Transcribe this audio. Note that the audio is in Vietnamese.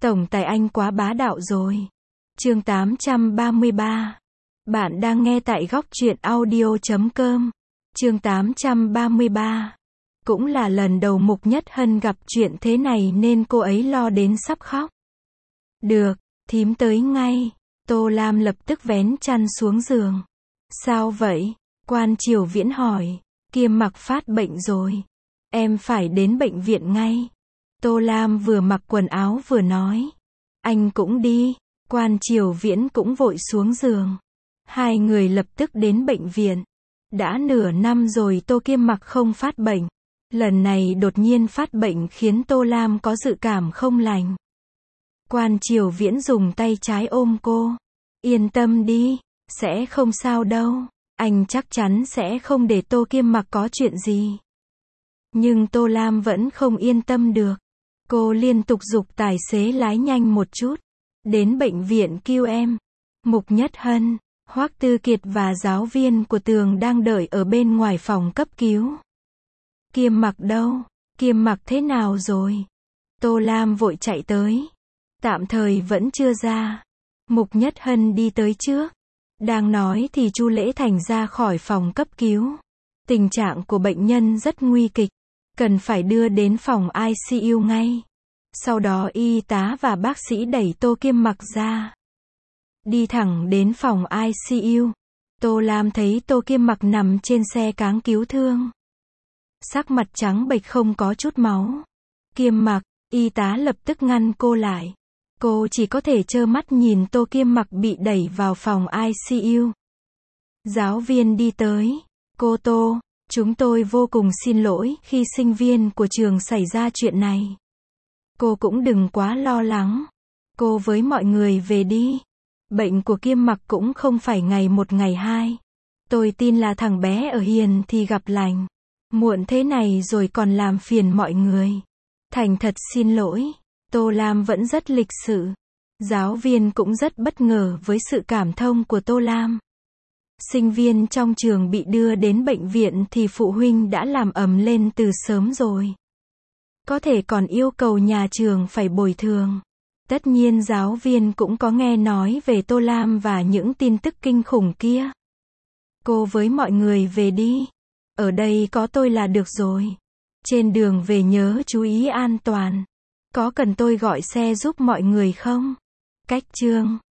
Tổng tài anh quá bá đạo rồi. Chương 833. Bạn đang nghe tại góc truyện audio.com. Chương 833. Cũng là lần đầu Mục Nhất Hân gặp chuyện thế này nên cô ấy lo đến sắp khóc. Được, thím tới ngay. Tô Lam lập tức vén chăn xuống giường. Sao vậy? Quan Triều Viễn hỏi. Kiêm Mặc phát bệnh rồi. Em phải đến bệnh viện ngay. Tô Lam vừa mặc quần áo vừa nói. Anh cũng đi. Quan Triều Viễn cũng vội xuống giường. Hai người lập tức đến bệnh viện. Đã nửa năm rồi Tô Kiêm Mặc không phát bệnh. Lần này đột nhiên phát bệnh khiến Tô Lam có dự cảm không lành. Quan Triều Viễn dùng tay trái ôm cô. Yên tâm đi, sẽ không sao đâu. Anh chắc chắn sẽ không để Tô Kiêm Mặc có chuyện gì. Nhưng Tô Lam vẫn không yên tâm được. Cô liên tục giục tài xế lái nhanh một chút. Đến bệnh viện cứu em. Mục Nhất Hân, Hoắc Tư Kiệt và giáo viên của Tường đang đợi ở bên ngoài phòng cấp cứu. Kiêm Mặc đâu? Kiêm Mặc thế nào rồi? Tô Lam vội chạy tới. Tạm thời vẫn chưa ra. Mục Nhất Hân đi tới trước. Đang nói thì Chu Lễ Thành ra khỏi phòng cấp cứu. Tình trạng của bệnh nhân rất nguy kịch. Cần phải đưa đến phòng ICU ngay. Sau đó y tá và bác sĩ đẩy Tô Kiêm Mặc ra. Đi thẳng đến phòng ICU. Tô Lam thấy Tô Kiêm Mặc nằm trên xe cáng cứu thương. Sắc mặt trắng bệch không có chút máu. Kiêm Mặc, y tá lập tức ngăn cô lại. Cô chỉ có thể trơ mắt nhìn Tô Kiêm Mặc bị đẩy vào phòng ICU. Giáo viên đi tới. Cô Tô, chúng tôi vô cùng xin lỗi khi sinh viên của trường xảy ra chuyện này. Cô cũng đừng quá lo lắng. Cô với mọi người về đi. Bệnh của Kiêm Mặc cũng không phải ngày một ngày hai. Tôi tin là thằng bé ở hiền thì gặp lành. Muộn thế này rồi còn làm phiền mọi người. Thành thật xin lỗi. Tô Lam vẫn rất lịch sự. Giáo viên cũng rất bất ngờ với sự cảm thông của Tô Lam. Sinh viên trong trường bị đưa đến bệnh viện thì phụ huynh đã làm ầm lên từ sớm rồi. Có thể còn yêu cầu nhà trường phải bồi thường. Tất nhiên giáo viên cũng có nghe nói về Tô Lam và những tin tức kinh khủng kia. Cô với mọi người về đi. Ở đây có tôi là được rồi. Trên đường về nhớ chú ý an toàn. Có cần tôi gọi xe giúp mọi người không? Cách chương